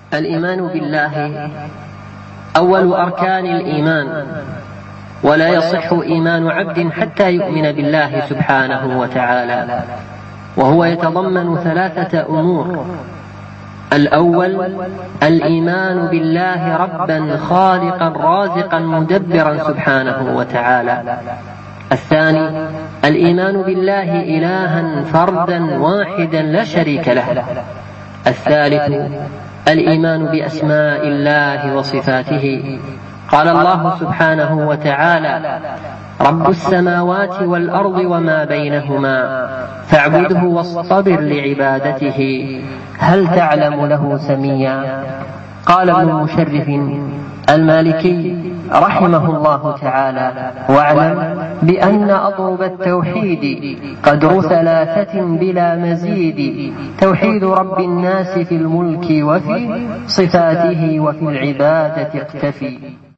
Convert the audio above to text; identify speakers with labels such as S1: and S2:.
S1: الإيمان بالله أول أركان الإيمان، ولا يصح إيمان عبد حتى يؤمن بالله سبحانه وتعالى، وهو يتضمن 3 أمور. الأول الإيمان بالله ربا خالقا رازقا مدبرا سبحانه وتعالى. الثاني الإيمان بالله إلها فردا واحدا لا شريك له. الثالث الإيمان بأسماء الله وصفاته. قال الله سبحانه وتعالى: رب السماوات والأرض وما بينهما فاعبده واصطبر لعبادته هل تعلم له سميا. قال ابن المشرف المالكي رحمه الله تعالى: واعلم بأن أضرب التوحيد قدر 3 بلا مزيد، توحيد رب الناس في الملك وفي صفاته وفي العبادة اقتفي.